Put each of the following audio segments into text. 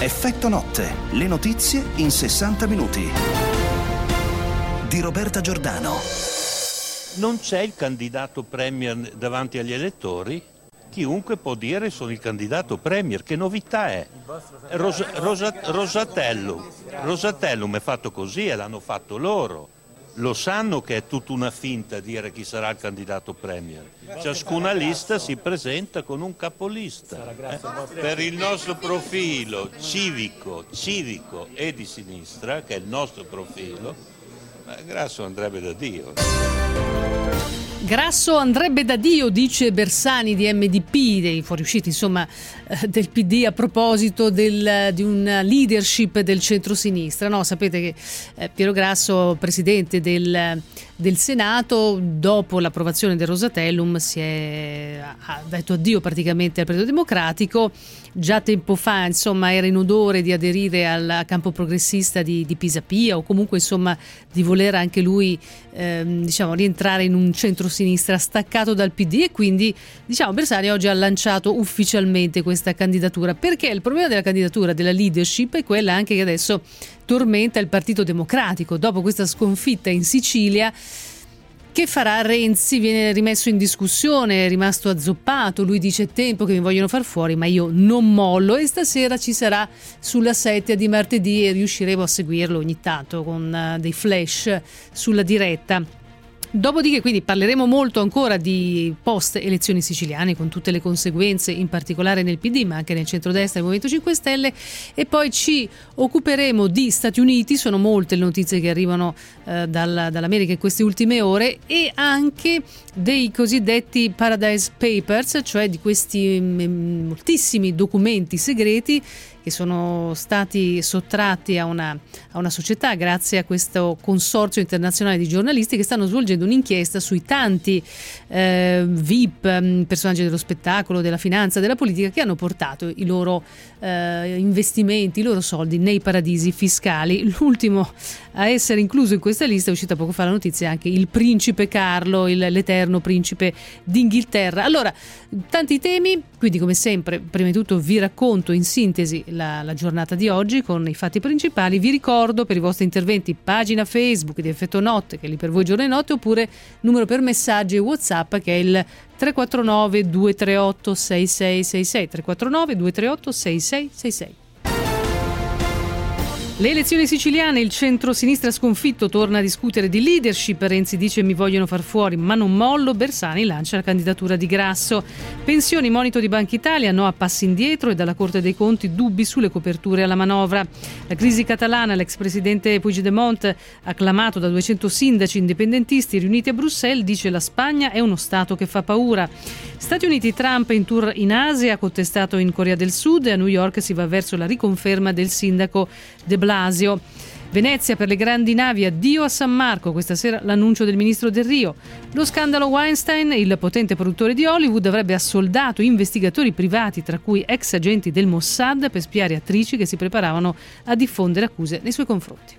Effetto notte, le notizie in 60 minuti. Di Roberta Giordano. Non c'è il candidato premier davanti agli elettori? Chiunque può dire sono il candidato premier, che novità è? Rosatellum è fatto così e l'hanno fatto loro. Lo sanno che è tutta una finta dire chi sarà il candidato premier. Ciascuna lista si presenta con un capolista. Per il nostro profilo civico e di sinistra, che è il nostro profilo, Grasso andrebbe da Dio. Grasso andrebbe da Dio, dice Bersani di MDP, dei fuoriusciti insomma del PD, a proposito di una leadership del centrosinistra. No, sapete che Piero Grasso, presidente del Senato, dopo l'approvazione del Rosatellum ha detto addio praticamente al Partito Democratico. Già tempo fa insomma era in odore di aderire al campo progressista di Pisapia, o comunque insomma di voler anche lui rientrare in un centrosinistra staccato dal PD, e quindi Bersani oggi ha lanciato ufficialmente questa candidatura, perché il problema della candidatura, della leadership, è quella anche che adesso tormenta il Partito Democratico dopo questa sconfitta in Sicilia. Che farà Renzi? Viene rimesso in discussione, è rimasto azzoppato, lui dice: è tempo che mi vogliono far fuori, ma io non mollo. E stasera ci sarà sulla Setia di martedì, e riusciremo a seguirlo ogni tanto con dei flash sulla diretta. Dopodiché quindi parleremo molto ancora di post elezioni siciliane, con tutte le conseguenze, in particolare nel PD ma anche nel centrodestra e nel Movimento 5 Stelle, e poi ci occuperemo di Stati Uniti. Sono molte le notizie che arrivano dall'America in queste ultime ore, e anche dei cosiddetti Paradise Papers, cioè di questi moltissimi documenti segreti che sono stati sottratti a una società grazie a questo consorzio internazionale di giornalisti che stanno svolgendo un'inchiesta sui tanti VIP, personaggi dello spettacolo, della finanza, della politica, che hanno portato i loro investimenti, i loro soldi nei paradisi fiscali. L'ultimo a essere incluso in questa lista, è uscita poco fa la notizia, anche il principe Carlo, l'eterno principe d'Inghilterra. Allora, tanti temi, quindi come sempre prima di tutto vi racconto in sintesi la giornata di oggi con i fatti principali. Vi ricordo per i vostri interventi pagina Facebook di Effetto Notte, che è lì per voi giorno e notte, oppure numero per messaggi e WhatsApp, che è il 349 238 6666 349 238 6666. Le elezioni siciliane, il centro-sinistra sconfitto torna a discutere di leadership. Renzi dice: mi vogliono far fuori ma non mollo. Bersani lancia la candidatura di Grasso. Pensioni, monito di Banca Italia, no a passi indietro, e dalla Corte dei Conti dubbi sulle coperture alla manovra. La crisi catalana, l'ex presidente Puigdemont, acclamato da 200 sindaci indipendentisti riuniti a Bruxelles, dice: la Spagna è uno Stato che fa paura. Stati Uniti, Trump in tour in Asia, contestato in Corea del Sud, e a New York si va verso la riconferma del sindaco De Blasio. Venezia, per le grandi navi, addio a San Marco, questa sera l'annuncio del ministro Del Rio. Lo scandalo Weinstein, il potente produttore di Hollywood avrebbe assoldato investigatori privati, tra cui ex agenti del Mossad, per spiare attrici che si preparavano a diffondere accuse nei suoi confronti.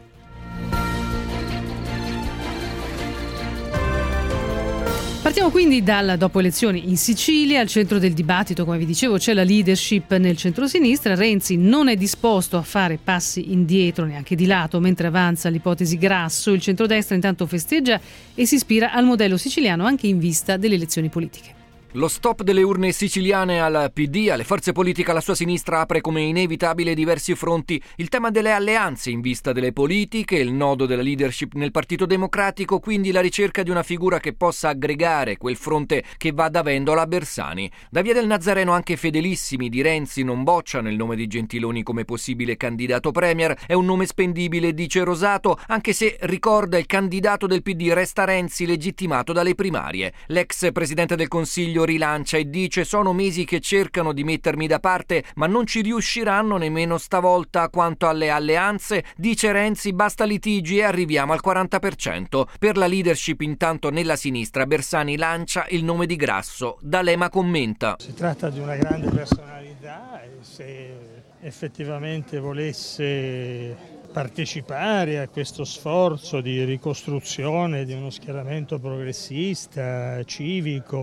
Partiamo quindi dal dopo elezioni in Sicilia. Al centro del dibattito, come vi dicevo, c'è la leadership nel centrosinistra. Renzi non è disposto a fare passi indietro, neanche di lato, mentre avanza l'ipotesi Grasso. Il centrodestra intanto festeggia e si ispira al modello siciliano anche in vista delle elezioni politiche. Lo stop delle urne siciliane al PD, alle forze politiche alla sua sinistra, apre come inevitabile diversi fronti. Il tema delle alleanze in vista delle politiche, il nodo della leadership nel Partito Democratico, quindi la ricerca di una figura che possa aggregare quel fronte che va da Vendola a Bersani. Da Via del Nazareno anche fedelissimi di Renzi non bocciano il nome di Gentiloni come possibile candidato premier. È un nome spendibile, dice Rosato, anche se, ricorda, il candidato del PD resta Renzi, legittimato dalle primarie. L'ex presidente del Consiglio rilancia e dice: sono mesi che cercano di mettermi da parte, ma non ci riusciranno nemmeno stavolta. Quanto alle alleanze, dice Renzi, basta litigi e arriviamo al 40%. Per la leadership intanto nella sinistra, Bersani lancia il nome di Grasso. D'Alema commenta: si tratta di una grande personalità, e se effettivamente volesse partecipare a questo sforzo di ricostruzione di uno schieramento progressista, civico,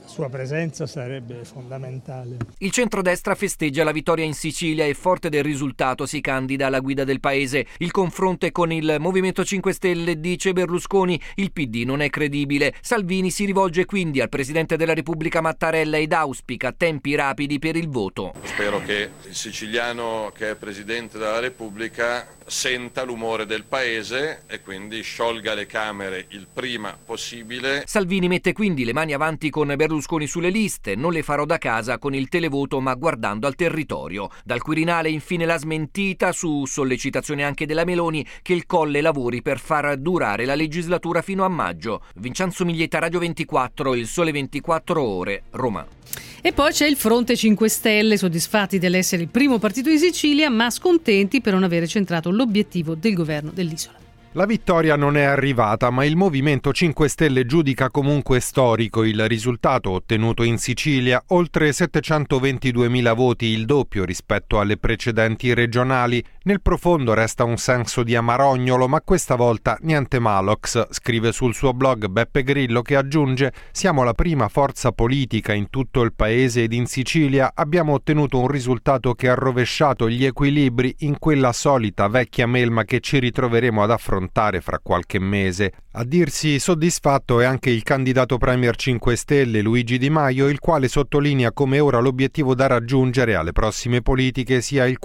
sua presenza sarebbe fondamentale. Il centrodestra festeggia la vittoria in Sicilia e forte del risultato si candida alla guida del paese. Il confronto è con il Movimento 5 Stelle, dice Berlusconi. Il PD non è credibile. Salvini si rivolge quindi al Presidente della Repubblica Mattarella ed auspica tempi rapidi per il voto. Spero che il siciliano che è Presidente della Repubblica senta l'umore del paese e quindi sciolga le Camere il prima possibile. Salvini mette quindi le mani avanti con Berlusconi sulle liste. Non le farò da casa con il televoto ma guardando al territorio. Dal Quirinale infine la smentita, su sollecitazione anche della Meloni, che il Colle lavori per far durare la legislatura fino a maggio. Vincenzo Miglietta, Radio 24, Il Sole 24 Ore, Roma. E poi c'è il Fronte 5 Stelle, soddisfatti dell'essere il primo partito in Sicilia, ma scontenti per non avere centrato l'obiettivo del governo dell'isola. La vittoria non è arrivata, ma il Movimento 5 Stelle giudica comunque storico il risultato ottenuto in Sicilia, oltre 722.000 voti, il doppio rispetto alle precedenti regionali. Nel profondo resta un senso di amarognolo, ma questa volta niente Malox, scrive sul suo blog Beppe Grillo, che aggiunge: siamo la prima forza politica in tutto il paese ed in Sicilia abbiamo ottenuto un risultato che ha rovesciato gli equilibri in quella solita vecchia melma che ci ritroveremo ad affrontare fra qualche mese. A dirsi soddisfatto è anche il candidato Premier 5 Stelle Luigi Di Maio, il quale sottolinea come ora l'obiettivo da raggiungere alle prossime politiche sia il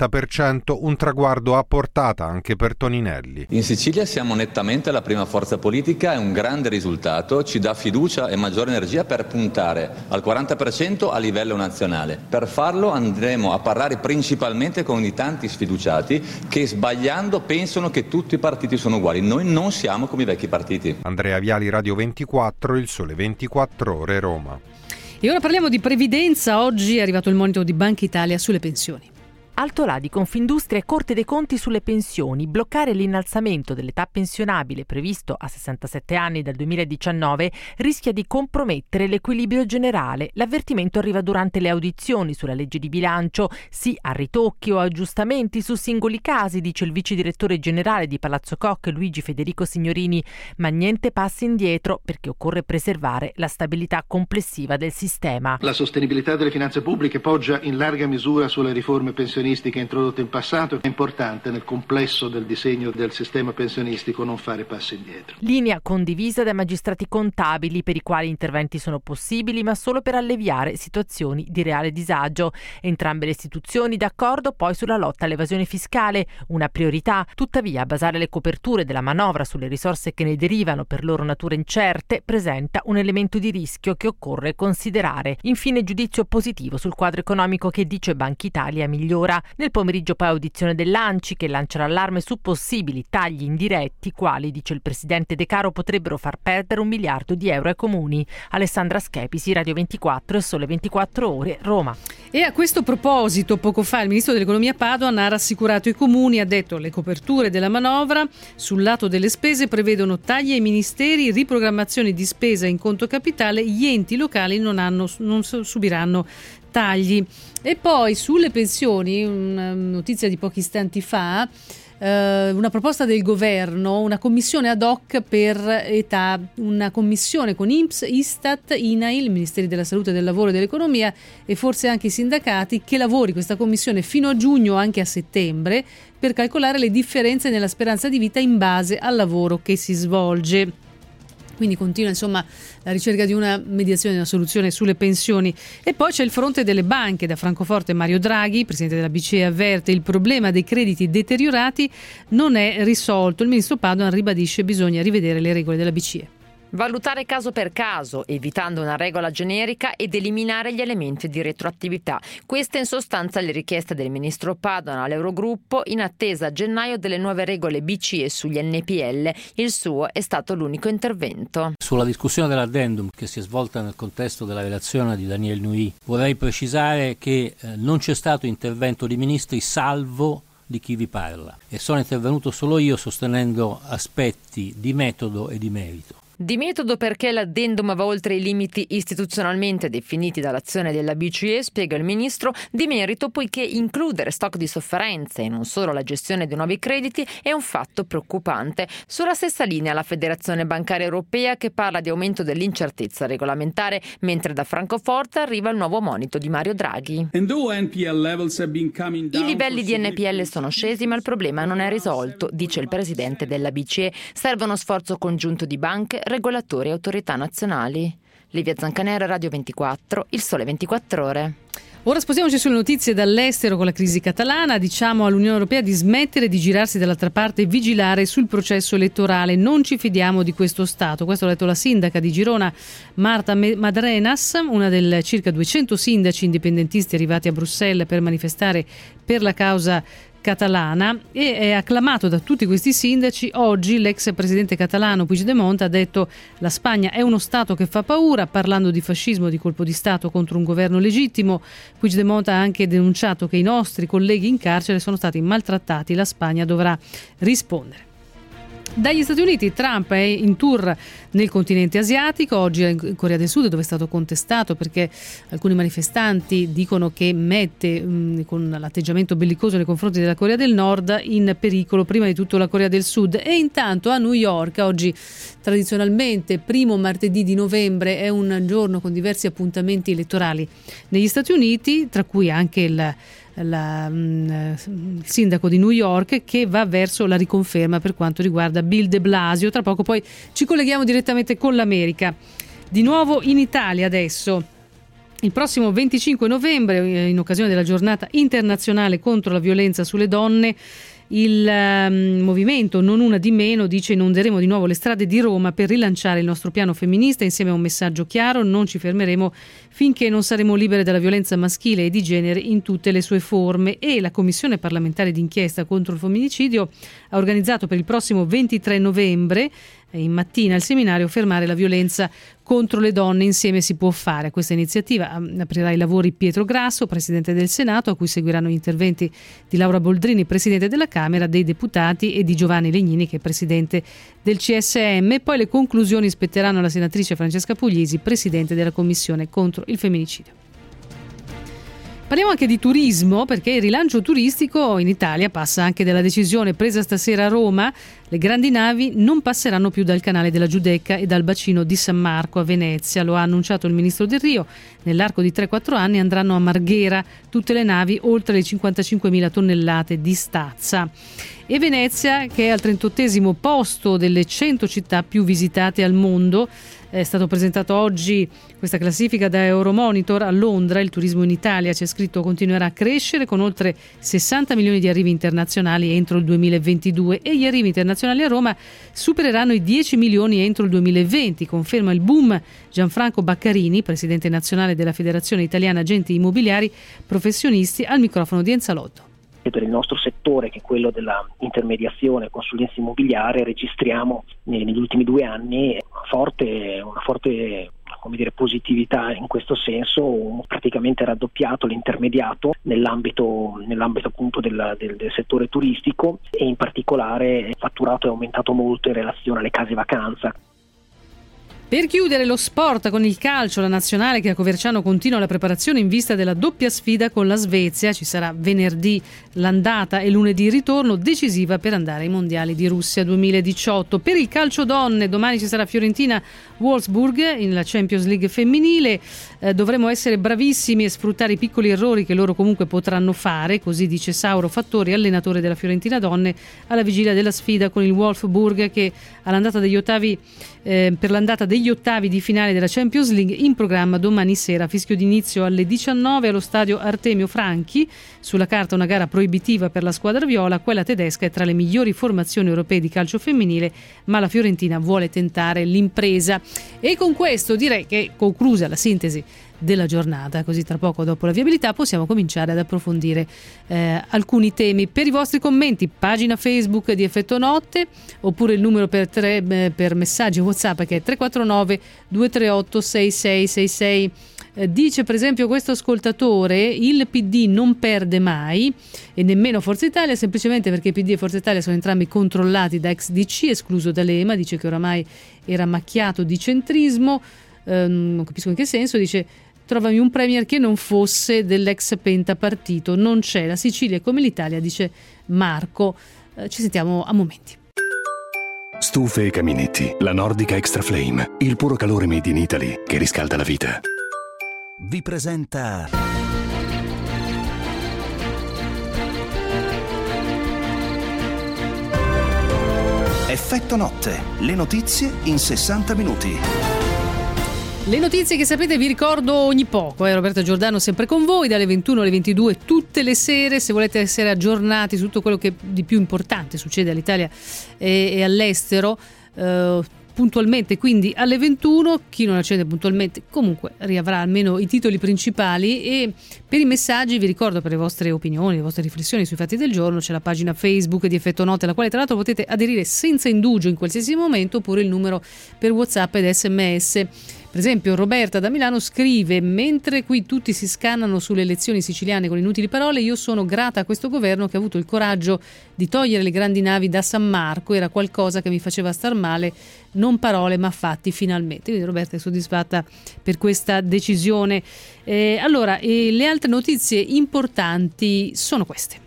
40%, un traguardo a portata anche per Toninelli. In Sicilia siamo nettamente la prima forza politica, è un grande risultato, ci dà fiducia e maggiore energia per puntare al 40% a livello nazionale. Per farlo andremo a parlare principalmente con i tanti sfiduciati che sbagliando pensano che tutti i partiti sono uguali. Noi non siamo come i vecchi partiti. Andrea Viali, Radio 24, Il Sole 24 Ore, Roma. E ora parliamo di previdenza. Oggi è arrivato il monito di Banca Italia sulle pensioni. Alto là di Confindustria e Corte dei Conti sulle pensioni. Bloccare l'innalzamento dell'età pensionabile previsto a 67 anni dal 2019 rischia di compromettere l'equilibrio generale. L'avvertimento arriva durante le audizioni sulla legge di bilancio. Sì a ritocchi o aggiustamenti su singoli casi, dice il vice direttore generale di Palazzo Koch Luigi Federico Signorini, ma niente passi indietro perché occorre preservare la stabilità complessiva del sistema. La sostenibilità delle finanze pubbliche poggia in larga misura sulle riforme pensionistiche introdotte in passato. È importante nel complesso del disegno del sistema pensionistico non fare passi indietro. Linea condivisa dai magistrati contabili per i quali interventi sono possibili ma solo per alleviare situazioni di reale disagio. Entrambe le istituzioni d'accordo poi sulla lotta all'evasione fiscale, una priorità. Tuttavia basare le coperture della manovra sulle risorse che ne derivano per loro natura incerte presenta un elemento di rischio che occorre considerare. Infine giudizio positivo sul quadro economico che dice Banca Italia migliora. Nel pomeriggio poi audizione dell'ANCI che lancia l'allarme su possibili tagli indiretti quali, dice il presidente De Caro, potrebbero far perdere 1 miliardo di euro ai comuni. Alessandra Schepisi, Radio 24 e Sole 24 Ore, Roma. E a questo proposito, poco fa il ministro dell'economia Padoan ha rassicurato i comuni, ha detto: le coperture della manovra sul lato delle spese prevedono tagli ai ministeri, riprogrammazioni di spesa in conto capitale, gli enti locali non subiranno tagli. E poi sulle pensioni, una notizia di pochi istanti fa, una proposta del governo, una commissione ad hoc per età, una commissione con INPS, Istat, INAIL, Ministeri della Salute, del Lavoro e dell'Economia e forse anche i sindacati, che lavori questa commissione fino a giugno o anche a settembre per calcolare le differenze nella speranza di vita in base al lavoro che si svolge. Quindi continua insomma la ricerca di una mediazione, di una soluzione sulle pensioni. E poi c'è il fronte delle banche. Da Francoforte Mario Draghi, presidente della BCE, avverte: il problema dei crediti deteriorati non è risolto. Il ministro Padoan ribadisce: bisogna rivedere le regole della BCE. Valutare caso per caso, evitando una regola generica ed eliminare gli elementi di retroattività. Queste in sostanza le richieste del ministro Padoan all'Eurogruppo in attesa a gennaio delle nuove regole BCE sugli NPL. Il suo è stato l'unico intervento. Sulla discussione dell'addendum che si è svolta nel contesto della relazione di Daniel Nouy, vorrei precisare che non c'è stato intervento di ministri salvo di chi vi parla, e sono intervenuto solo io sostenendo aspetti di metodo e di merito. Di metodo perché l'addendum va oltre i limiti istituzionalmente definiti dall'azione della BCE, spiega il ministro. Di merito poiché includere stock di sofferenze e non solo la gestione dei nuovi crediti è un fatto preoccupante. Sulla stessa linea la Federazione Bancaria Europea, che parla di aumento dell'incertezza regolamentare, mentre da Francoforte arriva il nuovo monito di Mario Draghi. I livelli di NPL sono scesi, ma il problema non è risolto, dice il presidente della BCE. Serve uno sforzo congiunto di banche, regolatori e autorità nazionali. Livia Zancanera, Radio 24, Il Sole 24 Ore. Ora spostiamoci sulle notizie dall'estero con la crisi catalana. Diciamo all'Unione Europea di smettere di girarsi dall'altra parte e vigilare sul processo elettorale. Non ci fidiamo di questo Stato. Questo ha detto la sindaca di Girona, Marta Madrenas, una delle circa 200 sindaci indipendentisti arrivati a Bruxelles per manifestare per la causa catalana, e è acclamato da tutti questi sindaci. Oggi l'ex presidente catalano Puigdemont ha detto: la Spagna è uno Stato che fa paura, parlando di fascismo, di colpo di Stato contro un governo legittimo. Puigdemont ha anche denunciato che i nostri colleghi in carcere sono stati maltrattati, la Spagna dovrà rispondere. Dagli Stati Uniti, Trump è in tour nel continente asiatico, oggi è in Corea del Sud, dove è stato contestato perché alcuni manifestanti dicono che mette con l'atteggiamento bellicoso nei confronti della Corea del Nord in pericolo prima di tutto la Corea del Sud. E intanto a New York, oggi tradizionalmente primo martedì di novembre, è un giorno con diversi appuntamenti elettorali negli Stati Uniti, tra cui anche il sindaco di New York, che va verso la riconferma per quanto riguarda Bill de Blasio. Tra poco poi ci colleghiamo direttamente con l'America. Di nuovo in Italia adesso. Il prossimo 25 novembre, in occasione della giornata internazionale contro la violenza sulle donne, il movimento Non Una di Meno dice: inonderemo di nuovo le strade di Roma per rilanciare il nostro piano femminista insieme a un messaggio chiaro: non ci fermeremo finché non saremo libere dalla violenza maschile e di genere in tutte le sue forme. E la Commissione parlamentare d'inchiesta contro il femminicidio ha organizzato per il prossimo 23 novembre in mattina al seminario Fermare la violenza contro le donne, insieme si può fare. A questa iniziativa aprirà i lavori Pietro Grasso, presidente del Senato, a cui seguiranno gli interventi di Laura Boldrini, presidente della Camera dei Deputati, e di Giovanni Legnini, che è presidente del CSM. Poi le conclusioni spetteranno alla senatrice Francesca Puglisi, presidente della Commissione contro il femminicidio. Parliamo anche di turismo, perché il rilancio turistico in Italia passa anche dalla decisione presa stasera a Roma. Le grandi navi non passeranno più dal canale della Giudecca e dal bacino di San Marco a Venezia. Lo ha annunciato il ministro Del Rio. Nell'arco di 3-4 anni andranno a Marghera tutte le navi oltre le 55.000 tonnellate di stazza. E Venezia, che è al 38° posto delle 100 città più visitate al mondo. È stato presentato oggi questa classifica da Euromonitor a Londra. Il turismo in Italia, c'è scritto, continuerà a crescere con oltre 60 milioni di arrivi internazionali entro il 2022, e gli arrivi internazionali a Roma supereranno i 10 milioni entro il 2020, conferma il boom Gianfranco Baccarini, presidente nazionale della Federazione Italiana Agenti Immobiliari Professionisti, al microfono di Enzalotto. Per il nostro settore, che è quello della intermediazione e consulenza immobiliare, registriamo negli ultimi 2 anni una forte positività in questo senso. Praticamente raddoppiato l'intermediato nell'ambito appunto del settore turistico, e in particolare il fatturato è aumentato molto in relazione alle case vacanza. Per chiudere lo sport con il calcio, la nazionale che a Coverciano continua la preparazione in vista della doppia sfida con la Svezia. Ci sarà venerdì l'andata e lunedì il ritorno, decisiva per andare ai mondiali di Russia 2018. Per il calcio donne, domani ci sarà Fiorentina-Wolfsburg in la Champions League femminile. Dovremo essere bravissimi e sfruttare i piccoli errori che loro comunque potranno fare, così dice Sauro Fattori, allenatore della Fiorentina Donne, alla vigilia della sfida con il Wolfsburg, che all'andata degli ottavi per l'andata degli ottavi di finale della Champions League in programma domani sera. Fischio d'inizio alle 19 allo stadio Artemio Franchi. Sulla carta una gara proibitiva per la squadra viola. Quella tedesca è tra le migliori formazioni europee di calcio femminile, ma la Fiorentina vuole tentare l'impresa. E con questo direi che, conclusa la sintesi della giornata, così tra poco dopo la viabilità possiamo cominciare ad approfondire alcuni temi. Per i vostri commenti, pagina Facebook di Effetto Notte, oppure il numero per messaggi WhatsApp, che è 349 238 6666. Dice per esempio questo ascoltatore: il PD non perde mai e nemmeno Forza Italia, semplicemente perché PD e Forza Italia sono entrambi controllati da ex DC, escluso D'Alema. Dice che oramai era macchiato di centrismo, non capisco in che senso. Dice: trovami un premier che non fosse dell'ex pentapartito, non c'è, la Sicilia è come l'Italia, dice Marco. Ci sentiamo a momenti. Stufe e caminetti, la Nordica Extra Flame, il puro calore made in Italy che riscalda la vita. Vi presenta Effetto Notte, le notizie in 60 minuti. Le notizie che sapete vi ricordo ogni poco. Roberta Giordano sempre con voi dalle 21 alle 22 tutte le sere. Se volete essere aggiornati su tutto quello che di più importante succede all'Italia e all'estero, puntualmente quindi alle 21. Chi non accende puntualmente comunque riavrà almeno i titoli principali. E per i messaggi vi ricordo, per le vostre opinioni, le vostre riflessioni sui fatti del giorno, c'è la pagina Facebook di Effetto Notte, alla quale tra l'altro potete aderire senza indugio in qualsiasi momento, oppure il numero per WhatsApp ed SMS. Per esempio Roberta da Milano scrive: mentre qui tutti si scannano sulle elezioni siciliane con inutili parole, io sono grata a questo governo che ha avuto il coraggio di togliere le grandi navi da San Marco, era qualcosa che mi faceva star male, non parole ma fatti finalmente. Quindi Roberta è soddisfatta per questa decisione. Allora, le altre notizie importanti sono queste.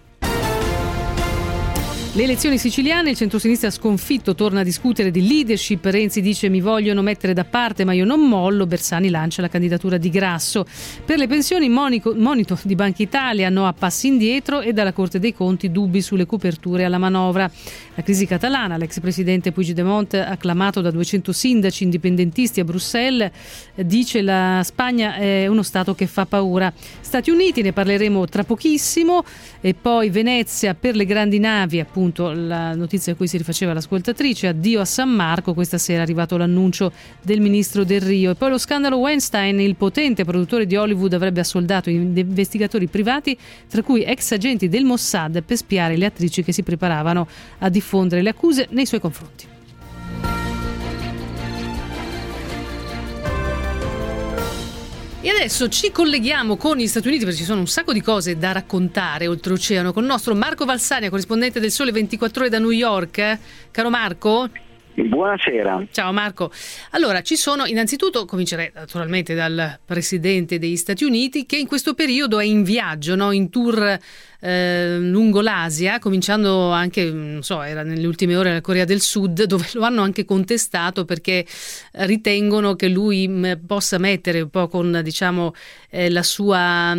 Le elezioni siciliane, il centrosinistra sconfitto torna a discutere di leadership. Renzi dice: mi vogliono mettere da parte ma io non mollo. Bersani lancia la candidatura di Grasso. Per le pensioni monito di Banca Italia, no a passi indietro, e dalla Corte dei Conti dubbi sulle coperture alla manovra. La crisi catalana, l'ex presidente Puigdemont acclamato da 200 sindaci indipendentisti a Bruxelles, dice: la Spagna è uno stato che fa paura. Stati Uniti, ne parleremo tra pochissimo. E poi Venezia, per le grandi navi, appunto la notizia a cui si rifaceva l'ascoltatrice, addio a San Marco. Questa sera è arrivato l'annuncio del ministro Del Rio. E poi lo scandalo Weinstein, il potente produttore di Hollywood avrebbe assoldato investigatori privati, tra cui ex agenti del Mossad, per spiare le attrici che si preparavano a diffondere le accuse nei suoi confronti. E adesso ci colleghiamo con gli Stati Uniti, perché ci sono un sacco di cose da raccontare oltreoceano, con il nostro Marco Valsania, corrispondente del Sole 24 Ore da New York. Caro Marco. Buonasera. Ciao Marco. Allora, ci sono, innanzitutto comincerei naturalmente dal Presidente degli Stati Uniti, che in questo periodo è in viaggio, no? In tour lungo l'Asia, cominciando anche, non so, era nelle ultime ore alla Corea del Sud, dove lo hanno anche contestato perché ritengono che lui possa mettere un po' con, diciamo, la sua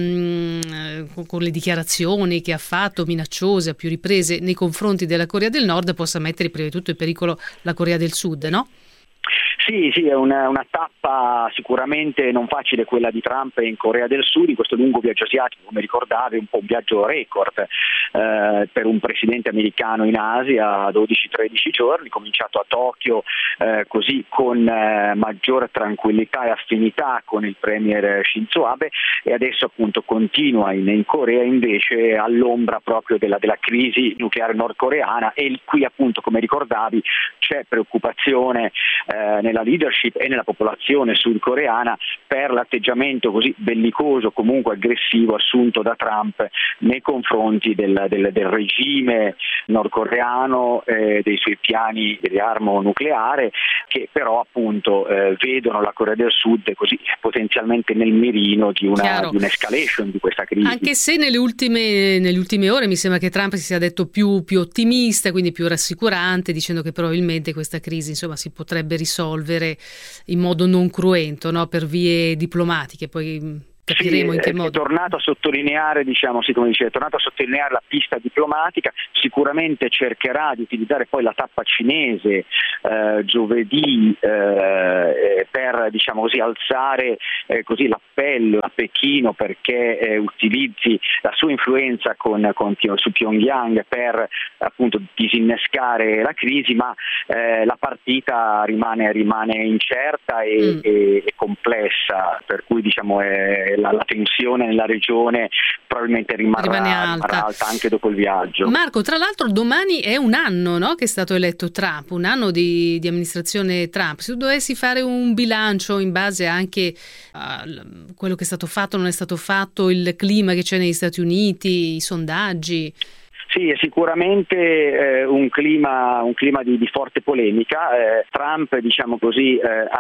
con le dichiarazioni che ha fatto minacciose a più riprese nei confronti della Corea del Nord, possa mettere prima di tutto in pericolo la Corea del Sud, no? Sì, è una tappa sicuramente non facile quella di Trump in Corea del Sud, in questo lungo viaggio asiatico, come ricordavi, un po' un viaggio record per un presidente americano in Asia, 12-13 giorni, cominciato a Tokyo così con maggior tranquillità e affinità con il premier Shinzo Abe, e adesso appunto continua in Corea invece all'ombra proprio della crisi nucleare nordcoreana, e qui appunto, come ricordavi, c'è preoccupazione nella leadership e nella popolazione sudcoreana per l'atteggiamento così bellicoso, comunque aggressivo, assunto da Trump nei confronti del regime nordcoreano, dei suoi piani di riarmo nucleare, che però appunto vedono la Corea del Sud così potenzialmente nel mirino di un'escalation di questa crisi. Anche se nelle ultime ore mi sembra che Trump si sia detto più ottimista, quindi più rassicurante, dicendo che probabilmente questa crisi, insomma, si potrebbe risolvere in modo non cruento, no? Per vie diplomatiche. Poi capiremo in che modo. È tornato a sottolineare, è tornato a sottolineare la pista diplomatica. Sicuramente cercherà di utilizzare poi la tappa cinese giovedì per, diciamo così, alzare così l'appello a Pechino perché utilizzi la sua influenza su Pyongyang per appunto disinnescare la crisi, ma la partita rimane incerta e complessa, per cui diciamo la tensione nella regione probabilmente rimarrà alta anche dopo il viaggio. Marco, tra l'altro domani è un anno, no, che è stato eletto Trump, un anno di amministrazione Trump. Se tu dovessi fare un bilancio in base anche quello che è stato fatto, non è stato fatto, il clima che c'è negli Stati Uniti, i sondaggi? Sì, è sicuramente un clima di forte polemica. Trump, diciamo così,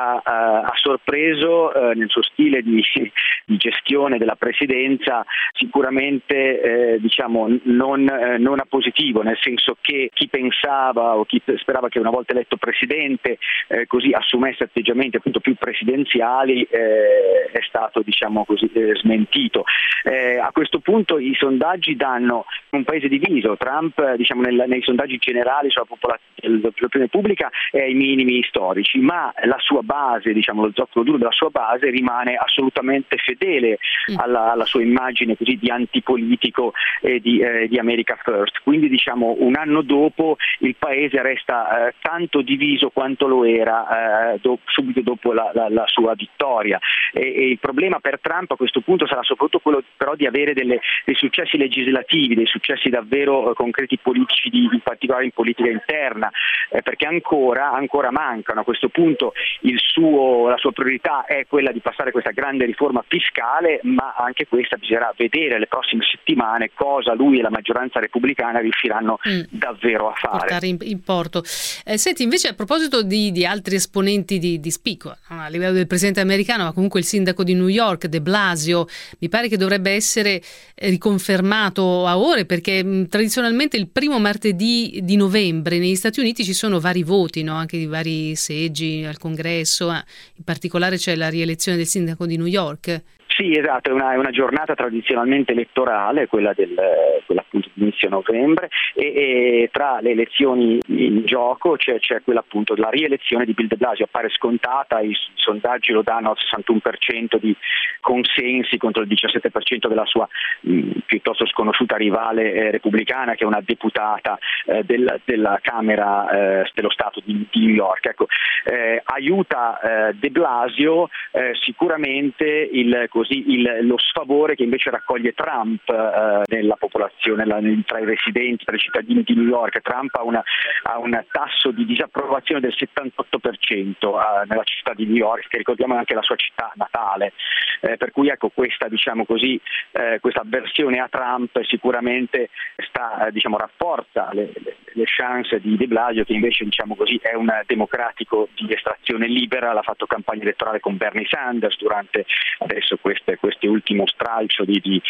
ha sorpreso nel suo stile di gestione della presidenza, sicuramente non a positivo, nel senso che chi pensava o chi sperava che una volta eletto presidente così assumesse atteggiamenti appunto più presidenziali è stato, diciamo così, smentito. A questo punto i sondaggi danno un paese diviso. Trump, diciamo, nei sondaggi generali sulla l'opinione pubblica è ai minimi storici, ma la sua base, diciamo, lo zoccolo duro della sua base rimane assolutamente fedele alla sua immagine così di antipolitico e di America First. Quindi, diciamo, un anno dopo il paese resta tanto diviso quanto lo era subito dopo la sua vittoria. E il problema per Trump a questo punto sarà soprattutto quello però di avere dei successi legislativi, dei successi davvero concreti politici, in particolare in politica interna, perché ancora mancano. A questo punto la sua priorità è quella di passare questa grande riforma fiscale, ma anche questa bisognerà vedere le prossime settimane cosa lui e la maggioranza repubblicana riusciranno davvero a fare. Portare in porto. Senti, invece, a proposito di altri esponenti di spicco a livello del presidente americano, ma comunque il sindaco di New York, De Blasio, mi pare che dovrebbe essere riconfermato a ore, perché tradizionalmente il primo martedì di novembre negli Stati Uniti ci sono vari voti, no? Anche di vari seggi al Congresso, in particolare c'è la rielezione del sindaco di New York. Sì, esatto, è una giornata tradizionalmente elettorale, quella appunto di inizio novembre, e tra le elezioni in gioco c'è quella appunto della rielezione di Bill de Blasio. Appare scontata, i sondaggi lo danno al 61% di consensi contro il 17% della sua piuttosto sconosciuta rivale repubblicana, che è una deputata della Camera dello Stato di New York. Ecco, aiuta De Blasio sicuramente lo sfavore che invece raccoglie Trump nella popolazione, tra i residenti, tra i cittadini di New York. Trump ha un tasso di disapprovazione del 78% nella città di New York, che ricordiamo è anche la sua città natale, per cui ecco questa, diciamo così, questa avversione a Trump sicuramente rafforza le chance di De Blasio, che invece, diciamo così, è un democratico di estrazione libera. L'ha fatto campagna elettorale con Bernie Sanders durante adesso questo ultimo stralcio di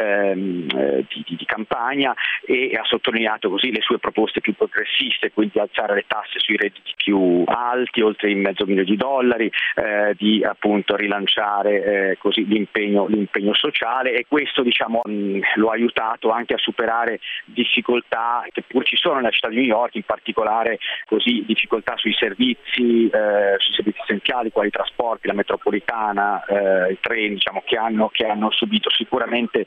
campagna, e ha sottolineato così le sue proposte più progressiste, quindi alzare le tasse sui redditi più alti, oltre $500 milioni, di appunto rilanciare così l'impegno sociale, e questo, diciamo, lo ha aiutato anche a superare difficoltà che pur ci sono nella città di New York, in particolare così difficoltà sui servizi essenziali quali i trasporti, la metropolitana, i treni, diciamo, che hanno subito sicuramente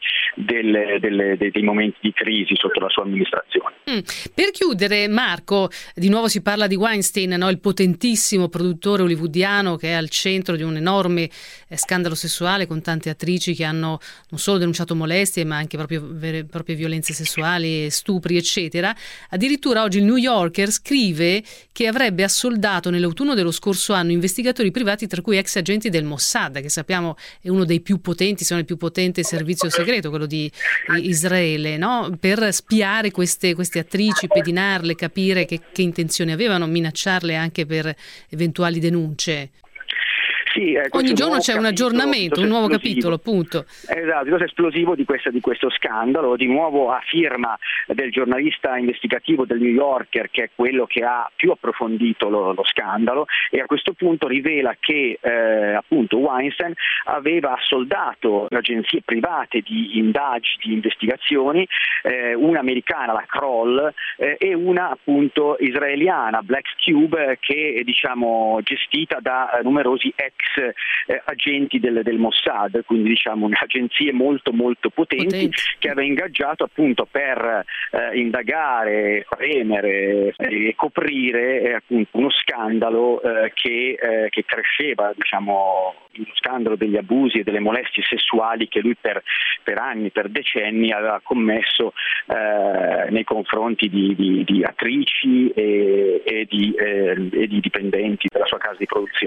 dei momenti di crisi sotto la sua amministrazione. Per chiudere, Marco, di nuovo si parla di Weinstein, no? Il potentissimo produttore hollywoodiano che è al centro di un enorme scandalo sessuale, con tante attrici che hanno non solo denunciato molestie, ma anche proprie violenze sessuali, stupri, eccetera. Addirittura oggi il New Yorker scrive che avrebbe assoldato nell'autunno dello scorso anno investigatori privati, tra cui ex agenti del Mossad, che sappiamo è uno dei più potenti, se non il più potente servizio segreto, quello di Israele, no? Per spiare queste attrici, pedinarle, capire che intenzioni avevano, minacciarle anche per eventuali denunce. Sì, ogni giorno c'è un aggiornamento, un nuovo capitolo, appunto. Esatto, il esplosivo di questo scandalo, di nuovo a firma del giornalista investigativo del New Yorker, che è quello che ha più approfondito lo scandalo, e a questo punto rivela che appunto Weinstein aveva assoldato agenzie private di indagini, di investigazioni, una americana, la Kroll, e una appunto israeliana, Black Cube, che è, diciamo, gestita da numerosi ex agenti del Mossad, quindi, diciamo, agenzie molto molto potenti che aveva ingaggiato appunto per indagare, premere e coprire appunto uno scandalo che cresceva, diciamo, lo scandalo degli abusi e delle molestie sessuali che lui per anni, per decenni aveva commesso nei confronti di attrici e di dipendenti della sua casa di produzione.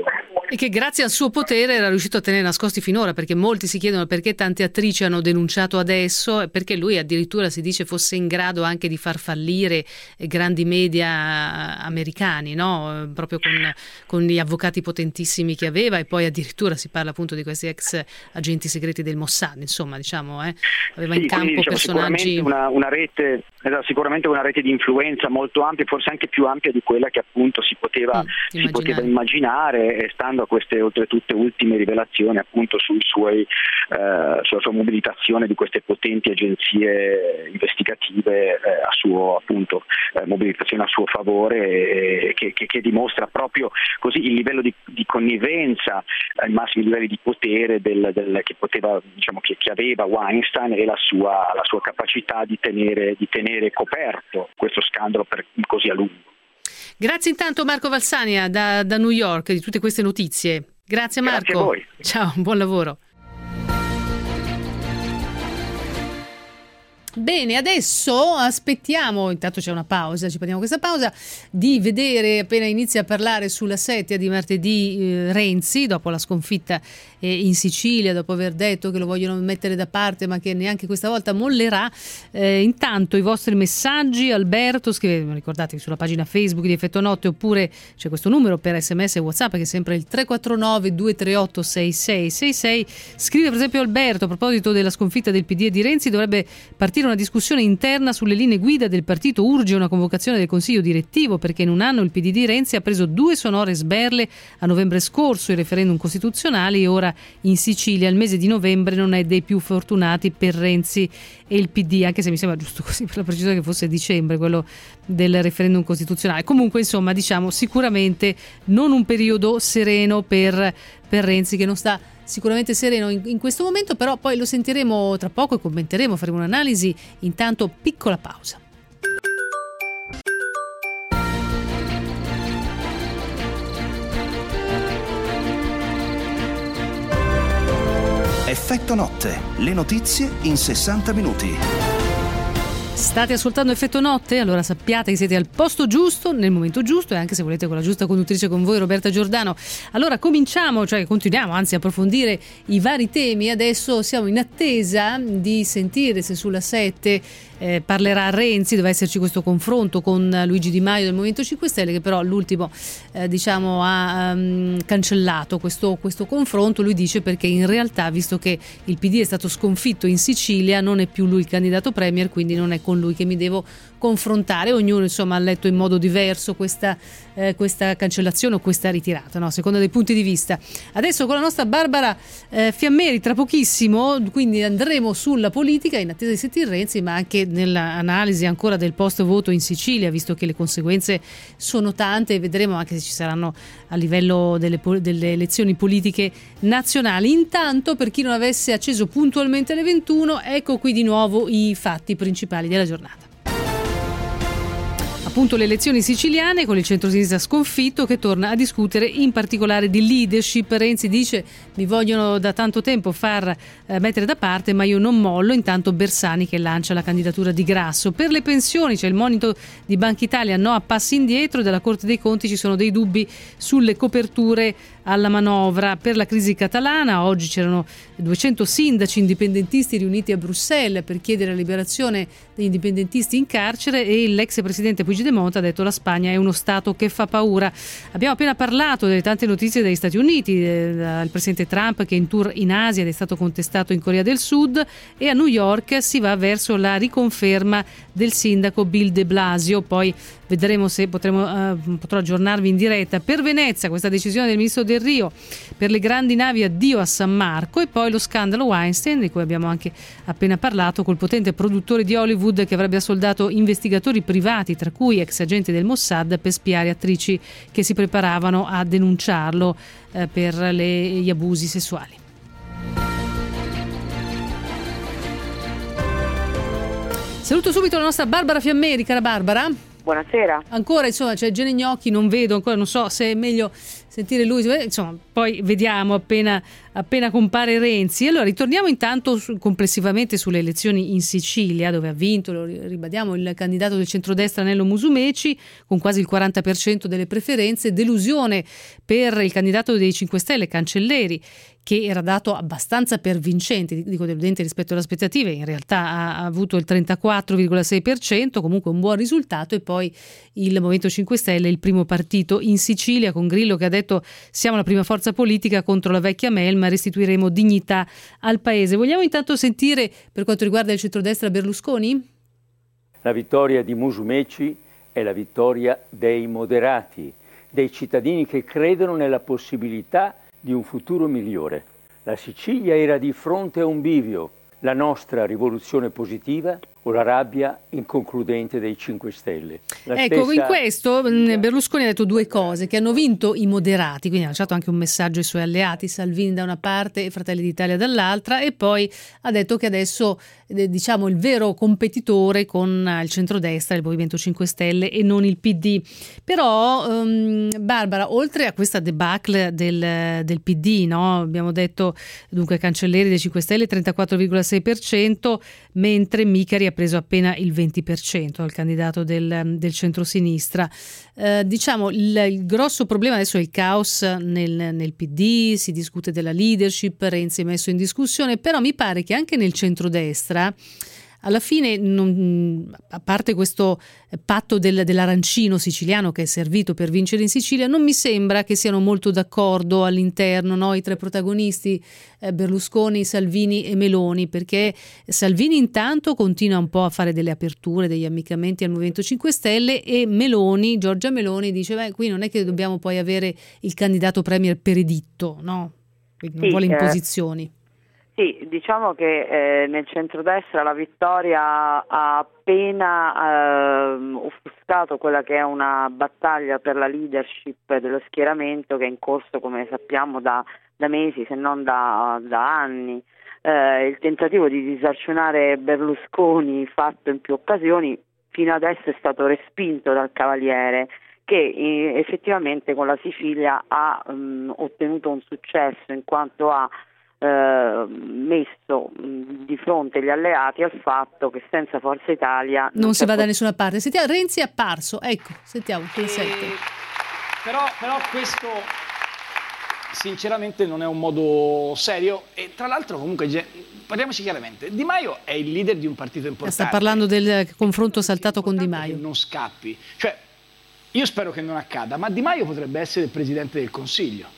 E che grazie al suo potere era riuscito a tenere nascosti finora, perché molti si chiedono perché tante attrici hanno denunciato adesso, e perché lui addirittura si dice fosse in grado anche di far fallire grandi media americani, no? Proprio con gli avvocati potentissimi che aveva, e poi addirittura si parla appunto di questi ex agenti segreti del Mossad, insomma, diciamo, aveva in campo personaggi... Sicuramente una rete di influenza molto ampia, forse anche più ampia di quella che appunto si poteva immaginare, stando a queste oltretutto ultime rivelazioni appunto sulla sua mobilitazione di queste potenti agenzie investigative a suo appunto mobilitazione a suo favore, che dimostra proprio così il livello di connivenza ai massimi livelli di potere che poteva, diciamo, che aveva Weinstein, e la sua capacità di tenere coperto questo scandalo per così a lungo. Grazie intanto Marco Valsania da New York di tutte queste notizie. Grazie Marco. Grazie a voi. Ciao, buon lavoro. Bene, adesso aspettiamo, intanto c'è una pausa, ci prendiamo questa pausa, di vedere appena inizia a parlare sulla Setia di martedì Renzi, dopo la sconfitta in Sicilia, dopo aver detto che lo vogliono mettere da parte ma che neanche questa volta mollerà. Intanto i vostri messaggi, Alberto scrive, ricordatevi sulla pagina Facebook di Effetto Notte, oppure c'è questo numero per SMS e WhatsApp che è sempre il 349 238 6666. Scrive per esempio Alberto, a proposito della sconfitta del PD e di Renzi, dovrebbe partire una discussione interna sulle linee guida del partito, urge una convocazione del consiglio direttivo, perché in un anno il PD di Renzi ha preso 2 sonore sberle a novembre scorso, i referendum costituzionali, e ora in Sicilia il mese di novembre non è dei più fortunati per Renzi e il PD, anche se mi sembra giusto così per la precisione che fosse dicembre quello del referendum costituzionale. Comunque insomma, diciamo, sicuramente non un periodo sereno per Renzi, che non sta sicuramente sereno in questo momento, però poi lo sentiremo tra poco e commenteremo, faremo un'analisi. Intanto piccola pausa. Effetto Notte, le notizie in 60 minuti. State ascoltando Effetto Notte? Allora sappiate che siete al posto giusto, nel momento giusto, e anche se volete con la giusta conduttrice con voi, Roberta Giordano. Allora continuiamo a approfondire i vari temi. Adesso siamo in attesa di sentire se sulla 7 parlerà Renzi. Deve esserci questo confronto con Luigi Di Maio del Movimento 5 Stelle, che però all'ultimo ha cancellato questo confronto. Lui dice perché in realtà, visto che il PD è stato sconfitto in Sicilia, non è più lui il candidato premier, quindi non è con lui che mi devo confrontare. Ognuno insomma ha letto in modo diverso questa cancellazione o questa ritirata, no? A seconda dei punti di vista. Adesso con la nostra Barbara Fiammeri tra pochissimo, quindi andremo sulla politica in attesa di sentire Renzi, ma anche nell'analisi ancora del post voto in Sicilia, visto che le conseguenze sono tante, e vedremo anche se ci saranno a livello delle elezioni politiche nazionali. Intanto, per chi non avesse acceso puntualmente alle 21, ecco qui di nuovo i fatti principali della giornata. Appunto le elezioni siciliane, con il centrosinistra sconfitto che torna a discutere in particolare di leadership. Renzi dice: mi vogliono da tanto tempo far mettere da parte, ma io non mollo. Intanto Bersani che lancia la candidatura di Grasso. Per le pensioni c'è il monito di Banca Italia, no a passi indietro. Dalla Corte dei Conti ci sono dei dubbi sulle coperture alla manovra. Per la crisi catalana oggi c'erano 200 sindaci indipendentisti riuniti a Bruxelles per chiedere la liberazione degli indipendentisti in carcere, e l'ex presidente Puigdemont ha detto: la Spagna è uno stato che fa paura. Abbiamo appena parlato delle tante notizie dagli Stati Uniti, il presidente Trump che è in tour in Asia ed è stato contestato in Corea del Sud, e a New York si va verso la riconferma del sindaco Bill de Blasio. Poi vedremo se potrò aggiornarvi in diretta. Per Venezia questa decisione del ministro Del Rio, per le grandi navi addio a San Marco, e poi lo scandalo Weinstein di cui abbiamo anche appena parlato, col potente produttore di Hollywood che avrebbe assoldato investigatori privati, tra cui ex agenti del Mossad, per spiare attrici che si preparavano a denunciarlo per gli abusi sessuali. Saluto subito la nostra Barbara Fiammeri. Cara Barbara. Buonasera. Ancora insomma c'è Gene Gnocchi, non vedo ancora, non so se è meglio sentire lui, insomma, poi vediamo appena compare Renzi. Allora ritorniamo intanto complessivamente sulle elezioni in Sicilia, dove ha vinto, lo ribadiamo, il candidato del centrodestra Nello Musumeci con quasi il 40% delle preferenze. Delusione per il candidato dei 5 Stelle Cancelleri, che era dato abbastanza per vincente, dico deludente rispetto alle aspettative, in realtà ha avuto il 34,6%, comunque un buon risultato. E poi il Movimento 5 Stelle, il primo partito in Sicilia, con Grillo che ha detto: siamo la prima forza politica contro la vecchia melma, restituiremo dignità al paese. Vogliamo intanto sentire, per quanto riguarda il centrodestra, Berlusconi? La vittoria di Musumeci è la vittoria dei moderati, dei cittadini che credono nella possibilità di un futuro migliore. La Sicilia era di fronte a un bivio: la nostra rivoluzione positiva o la rabbia inconcludente dei 5 Stelle. In questo Berlusconi ha detto due cose: che hanno vinto i moderati, quindi ha lasciato anche un messaggio ai suoi alleati, Salvini da una parte e Fratelli d'Italia dall'altra, e poi ha detto che adesso il vero competitore con il centrodestra è il Movimento 5 Stelle e non il PD. Però Barbara, oltre a questa debacle del PD, no? Abbiamo detto dunque Cancelleri dei 5 Stelle 34,6%, mentre Micari ha preso appena il 20%, il candidato del centrosinistra. Il grosso problema adesso è il caos nel PD, si discute della leadership, Renzi è messo in discussione, però mi pare che anche nel centrodestra alla fine, a parte questo patto dell'arancino siciliano che è servito per vincere in Sicilia, non mi sembra che siano molto d'accordo all'interno, no? I tre protagonisti, Berlusconi, Salvini e Meloni, perché Salvini intanto continua un po' a fare delle aperture, degli ammiccamenti al Movimento 5 Stelle, e Giorgia Meloni dice: qui non è che dobbiamo poi avere il candidato premier per editto, no? Quindi non vuole imposizioni. Sì, diciamo che nel centrodestra la vittoria ha appena offuscato quella che è una battaglia per la leadership dello schieramento che è in corso, come sappiamo, da mesi, se non da anni. Il tentativo di disarcionare Berlusconi, fatto in più occasioni, fino adesso è stato respinto dal Cavaliere, che effettivamente con la Sicilia ha ottenuto un successo in quanto ha messo di fronte gli alleati al fatto che senza Forza Italia non si va da nessuna parte. Sentiamo, Renzi è apparso, ecco, sentiamo che sente. Però questo sinceramente non è un modo serio, e tra l'altro comunque parliamoci chiaramente, Di Maio è il leader di un partito importante. Sta parlando del confronto saltato con Di Maio. Non scappi, cioè io spero che non accada, ma Di Maio potrebbe essere il Presidente del Consiglio.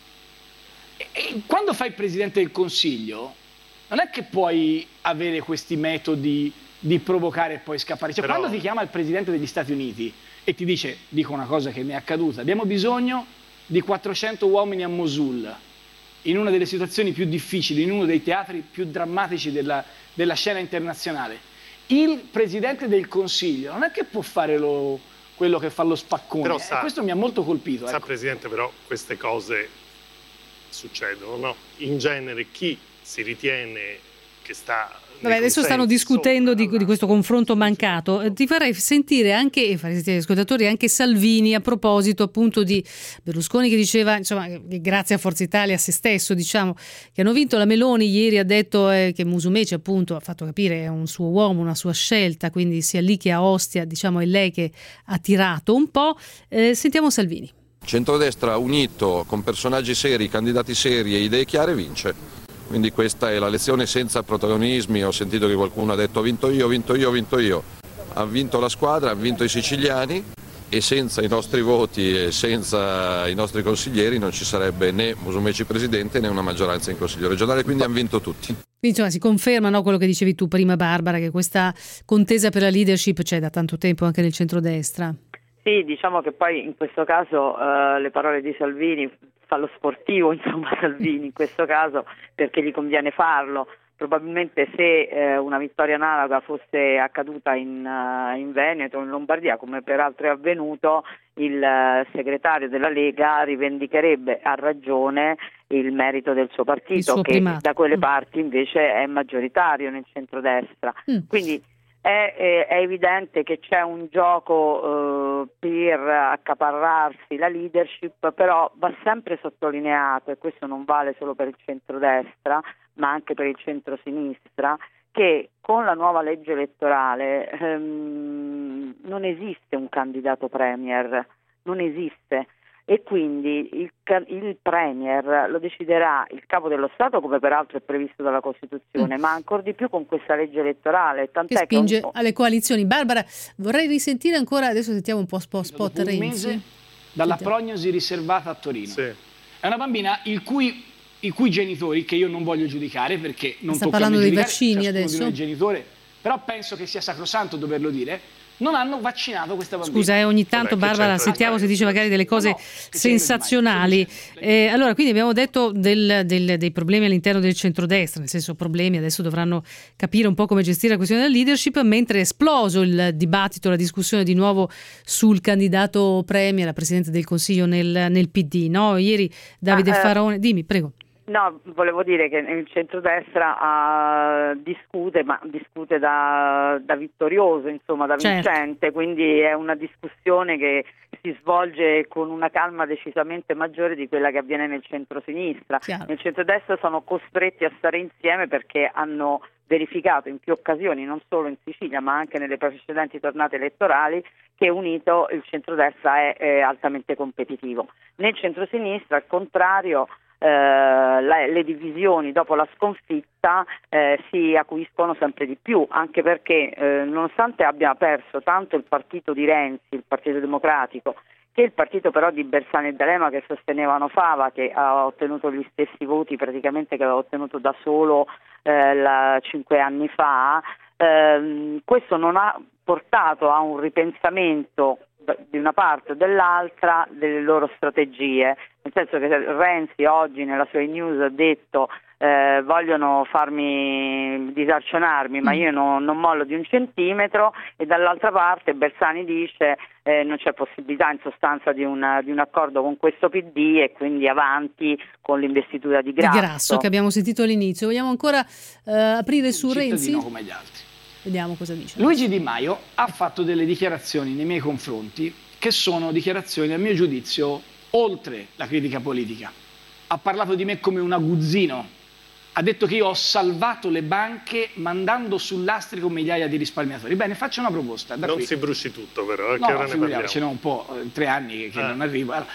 E quando fai il Presidente del Consiglio non è che puoi avere questi metodi di provocare e poi scappare. Cioè, quando ti chiama il Presidente degli Stati Uniti e ti dice, dico una cosa che mi è accaduta, abbiamo bisogno di 400 uomini a Mosul, in una delle situazioni più difficili, in uno dei teatri più drammatici della scena internazionale, il Presidente del Consiglio non è che può fare quello che fa lo spaccone. Però e questo mi ha molto colpito. Sa, Presidente, però queste cose succedono, no? In genere chi si ritiene che sta... adesso stanno discutendo di questo confronto mancato. Ti farei sentire anche, e farei sentire agli ascoltatori anche Salvini a proposito appunto di Berlusconi, che diceva, insomma, grazie a Forza Italia, a se stesso, diciamo, che hanno vinto. La Meloni ieri ha detto che Musumeci appunto ha fatto capire è un suo uomo, una sua scelta, quindi sia lì che a Ostia, diciamo, è lei che ha tirato un po'. Sentiamo Salvini. Centrodestra unito, con personaggi seri, candidati seri e idee chiare, vince. Quindi questa è la lezione, senza protagonismi. Ho sentito che qualcuno ha detto ho vinto io, ho vinto io, ho vinto io. Ha vinto la squadra, ha vinto i siciliani, e senza i nostri voti e senza i nostri consiglieri non ci sarebbe né Musumeci presidente né una maggioranza in Consiglio regionale, quindi hanno vinto tutti. Quindi insomma si conferma, no, quello che dicevi tu prima, Barbara, che questa contesa per la leadership c'è da tanto tempo anche nel centrodestra. Sì, diciamo che poi in questo caso le parole di Salvini fa lo sportivo, insomma, Salvini in questo caso, perché gli conviene farlo. Probabilmente se una vittoria analoga fosse accaduta in Veneto o in Lombardia, come peraltro è avvenuto, il segretario della Lega rivendicherebbe a ragione il merito del suo partito, che da quelle parti invece è maggioritario nel centrodestra. Quindi è evidente che c'è un gioco per accaparrarsi la leadership, però va sempre sottolineato, e questo non vale solo per il centrodestra ma anche per il centrosinistra, che con la nuova legge elettorale non esiste un candidato premier, non esiste, e quindi il premier lo deciderà il capo dello Stato, come peraltro è previsto dalla Costituzione, ma ancor di più con questa legge elettorale, tant'è che spinge alle coalizioni. Barbara, vorrei risentire ancora, adesso sentiamo un po' spot un Renzi. Mese dalla prognosi riservata a Torino. Sì. È una bambina i cui genitori, che io non voglio giudicare perché non sta tocca a me parlando dei giudicare, vaccini ciascuno adesso? di noi è genitore, però penso che sia sacrosanto doverlo dire, non hanno vaccinato questa bambina. Scusa, ogni tanto Barbara sentiamo se dice magari delle cose sensazionali. Allora, quindi abbiamo detto dei problemi all'interno del centrodestra, nel senso problemi, adesso dovranno capire un po' come gestire la questione della leadership, mentre è esploso il dibattito, la discussione di nuovo sul candidato premier, la Presidente del Consiglio nel PD, no? Ieri Davide Faraone, dimmi, prego. No, volevo dire che il centrodestra discute da vittorioso, insomma, da vincente, quindi è una discussione che si svolge con una calma decisamente maggiore di quella che avviene nel centrosinistra. Nel centrodestra sono costretti a stare insieme perché hanno verificato in più occasioni, non solo in Sicilia ma anche nelle precedenti tornate elettorali, che unito il centrodestra è altamente competitivo. Nel centrosinistra, al contrario, le divisioni dopo la sconfitta si acuiscono sempre di più, anche perché nonostante abbia perso tanto il partito di Renzi, il Partito Democratico, che il partito però di Bersani e D'Alema, che sostenevano Fava, che ha ottenuto gli stessi voti praticamente che aveva ottenuto da solo 5 anni fa, questo non ha portato a un ripensamento di una parte o dell'altra delle loro strategie, nel senso che Renzi oggi nella sua news ha detto vogliono farmi disarcionarmi ma io non mollo di un centimetro, e dall'altra parte Bersani dice non c'è possibilità in sostanza di un accordo con questo PD e quindi avanti con l'investitura di Grasso che abbiamo sentito all'inizio. Vogliamo ancora aprire su Renzi? Come gli altri. Vediamo cosa dice. Luigi Di Maio ha fatto delle dichiarazioni nei miei confronti che sono dichiarazioni, a mio giudizio, oltre la critica politica. Ha parlato di me come un aguzzino, ha detto che io ho salvato le banche mandando sul lastrico migliaia di risparmiatori. Bene, faccio una proposta. Non si bruci tutto però, no, che ora ne parliamo. Ce n'ho un po', 3 anni che non arrivo. Allora,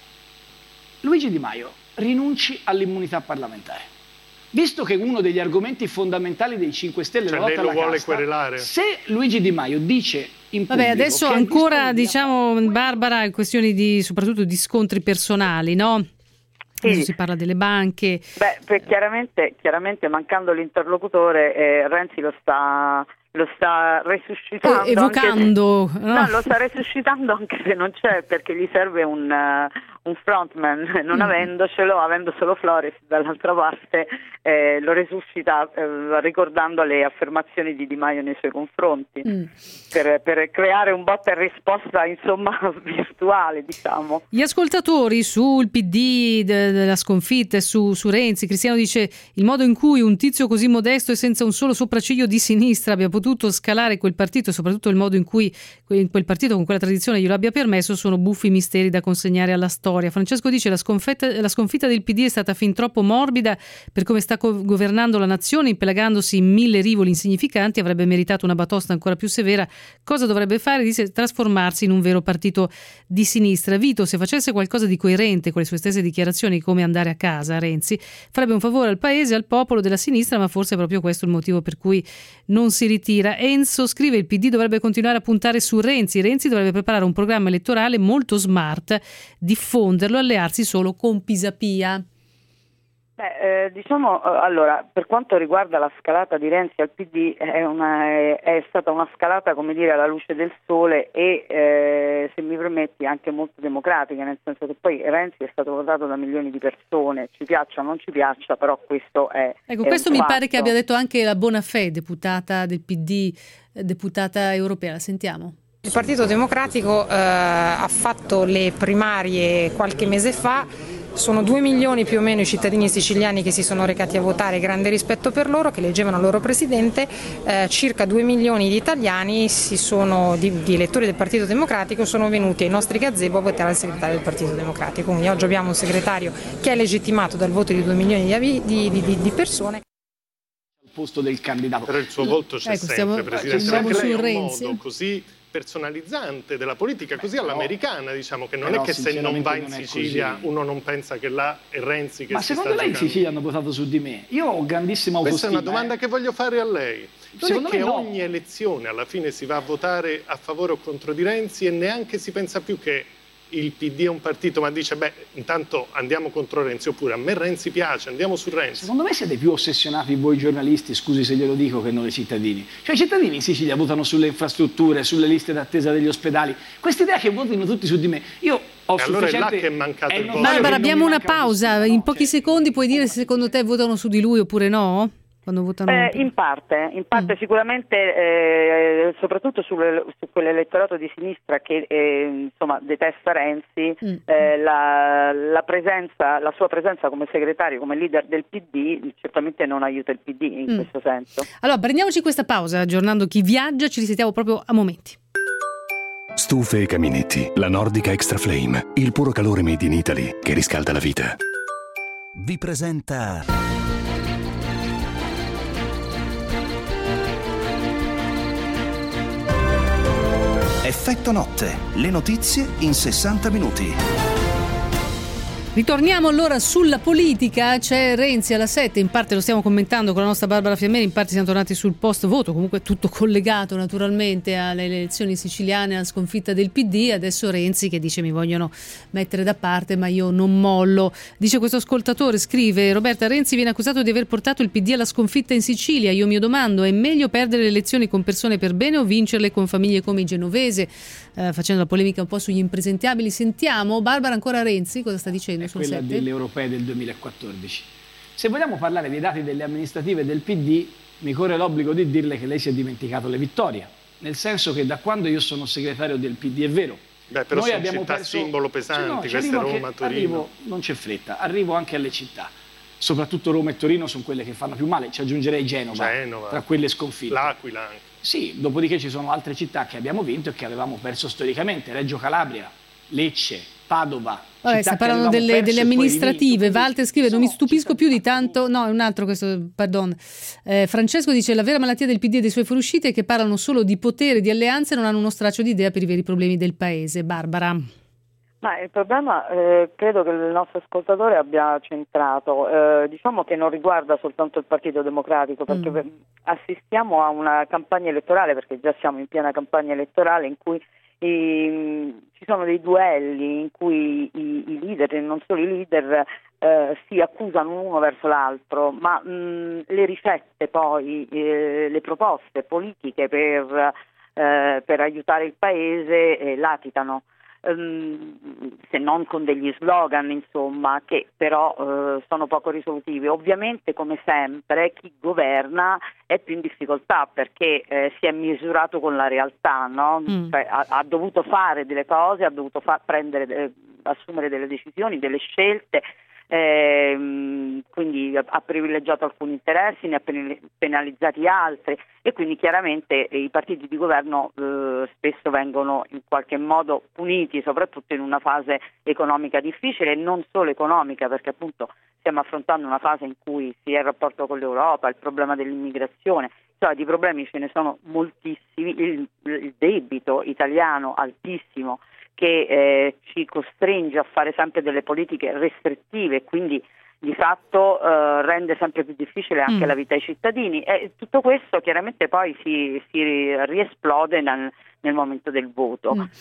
Luigi Di Maio rinunci all'immunità parlamentare. Visto che uno degli argomenti fondamentali dei 5 Stelle è la lotta alla vuole casta, querelare. se Luigi Di Maio dice in pubblico... Vabbè, adesso ancora, diciamo, Barbara, questioni soprattutto di scontri personali, no? Sì. Si parla delle banche. Beh, chiaramente mancando l'interlocutore, Renzi lo sta resuscitando, evocando, no, lo sta resuscitando anche se non c'è, perché gli serve un frontman, non avendocelo, avendo solo Flores dall'altra parte, lo resuscita ricordando le affermazioni di Di Maio nei suoi confronti, per creare un botta e risposta, insomma, virtuale, diciamo. Gli ascoltatori sul PD della sconfitta e su Renzi, Cristiano dice: il modo in cui un tizio così modesto e senza un solo sopracciglio di sinistra abbia potuto scalare quel partito, e soprattutto il modo in cui quel partito con quella tradizione glielo abbia permesso, sono buffi misteri da consegnare alla storia. Francesco dice: la sconfitta del PD è stata fin troppo morbida per come sta governando la nazione, impelagandosi in 1000 rivoli insignificanti, avrebbe meritato una batosta ancora più severa. Cosa dovrebbe fare? Dice: trasformarsi in un vero partito di sinistra. Vito, se facesse qualcosa di coerente con le sue stesse dichiarazioni, come andare a casa, Renzi farebbe un favore al paese e al popolo della sinistra, ma forse è proprio questo il motivo per cui non si ritira. Enzo scrive: il PD dovrebbe continuare a puntare su Renzi dovrebbe preparare un programma elettorale molto smart, diffonderlo, allearsi solo con Pisapia. Diciamo, allora, per quanto riguarda la scalata di Renzi al PD, è stata una scalata, come dire, alla luce del sole e, se mi permetti, anche molto democratica, nel senso che poi Renzi è stato votato da milioni di persone, ci piaccia o non ci piaccia, però questo è... Ecco, questo mi pare che abbia detto anche la Bonafè, deputata del PD, deputata europea. La sentiamo. Il Partito Democratico ha fatto le primarie qualche mese fa Sono 2 milioni più o meno i cittadini siciliani che si sono recati a votare, grande rispetto per loro, che eleggevano il loro presidente. Circa 2 milioni di italiani di elettori del Partito Democratico sono venuti ai nostri gazebo a votare il segretario del Partito Democratico. Quindi oggi abbiamo un segretario che è legittimato dal voto di 2 milioni di persone. Al posto del candidato. Però il suo volto c'è sempre, Presidente. Siamo su Lei ha un Renzi. modo così personalizzante della politica, così all'americana, diciamo, che non è che se non va in Sicilia uno non pensa che là è Renzi che ma si sta secondo lei in giocando. Sicilia hanno votato su di me? Io ho grandissima autostima. Questa è una domanda che voglio fare a lei. Non Secondo è che me no. ogni elezione alla fine si va a votare a favore o contro di Renzi e neanche si pensa più che il PD è un partito, ma dice intanto andiamo contro Renzi, oppure a me Renzi piace, andiamo su Renzi. Secondo me siete più ossessionati voi giornalisti, scusi se glielo dico, che non i cittadini. Cioè i cittadini in Sicilia votano sulle infrastrutture, sulle liste d'attesa degli ospedali. Quest'idea che votino tutti su di me, io ho E allora è là sufficiente... che è mancato il voto. Barbara, abbiamo una pausa. In pochi secondi puoi dire se secondo te votano su di lui oppure no? Quando votano... In parte sicuramente, soprattutto su quell'elettorato di sinistra che insomma detesta Renzi, la sua presenza come segretario, come leader del PD certamente non aiuta il PD in questo senso. Allora prendiamoci questa pausa, aggiornando chi viaggia, ci risentiamo proprio a momenti. Stufe e caminetti, la Nordica Extra Flame, il puro calore made in Italy che riscalda la vita. Vi presenta Effetto Notte, le notizie in 60 minuti. Ritorniamo allora sulla politica, c'è Renzi alla 7, in parte lo stiamo commentando con la nostra Barbara Fiammeri, in parte siamo tornati sul post voto, comunque tutto collegato naturalmente alle elezioni siciliane, alla sconfitta del PD, adesso Renzi che dice mi vogliono mettere da parte ma io non mollo. Dice questo ascoltatore, scrive Roberta, Renzi viene accusato di aver portato il PD alla sconfitta in Sicilia, io mi domando è meglio perdere le elezioni con persone per bene o vincerle con famiglie come i genovese? Facendo la polemica un po' sugli impresentabili, sentiamo Barbara ancora Renzi cosa sta dicendo sul quella 7? delle europee del 2014. Se vogliamo parlare dei dati delle amministrative del PD, mi corre l'obbligo di dirle che lei si è dimenticato le vittorie, nel senso che da quando io sono segretario del PD è vero. Però noi sono città simbolo pesanti, queste Roma, Torino. Non c'è fretta, arrivo anche alle città. Soprattutto Roma e Torino sono quelle che fanno più male, ci aggiungerei Genova. Tra quelle sconfitte. L'Aquila anche. Sì, dopodiché ci sono altre città che abbiamo vinto e che avevamo perso storicamente, Reggio Calabria, Lecce, Padova. Vabbè, sta parlando delle amministrative. Walter scrive non mi stupisco più di tanto, no è un altro questo, pardon. Francesco dice la vera malattia del PD e dei suoi fuoriuscite è che parlano solo di potere, di alleanze e non hanno uno straccio di idea per i veri problemi del paese. Barbara. Ma il problema credo che il nostro ascoltatore abbia centrato, diciamo che non riguarda soltanto il Partito Democratico, perché assistiamo a una campagna elettorale, perché già siamo in piena campagna elettorale, in cui ci sono dei duelli in cui i leader e non solo i leader si accusano l'uno verso l'altro, ma le ricette poi, le proposte politiche per aiutare il paese latitano. Se non con degli slogan insomma che però sono poco risolutivi. Ovviamente come sempre chi governa è più in difficoltà perché si è misurato con la realtà, no? Cioè, ha dovuto fare delle cose, ha dovuto assumere delle decisioni, delle scelte, quindi ha privilegiato alcuni interessi, ne ha penalizzati altri e quindi chiaramente i partiti di governo spesso vengono in qualche modo puniti, soprattutto in una fase economica difficile e non solo economica, perché appunto stiamo affrontando una fase in cui si è il rapporto con l'Europa, il problema dell'immigrazione, cioè di problemi ce ne sono moltissimi, il debito italiano altissimo che ci costringe a fare sempre delle politiche restrittive e quindi di fatto rende sempre più difficile anche la vita ai cittadini e tutto questo chiaramente poi si riesplode nel momento del voto.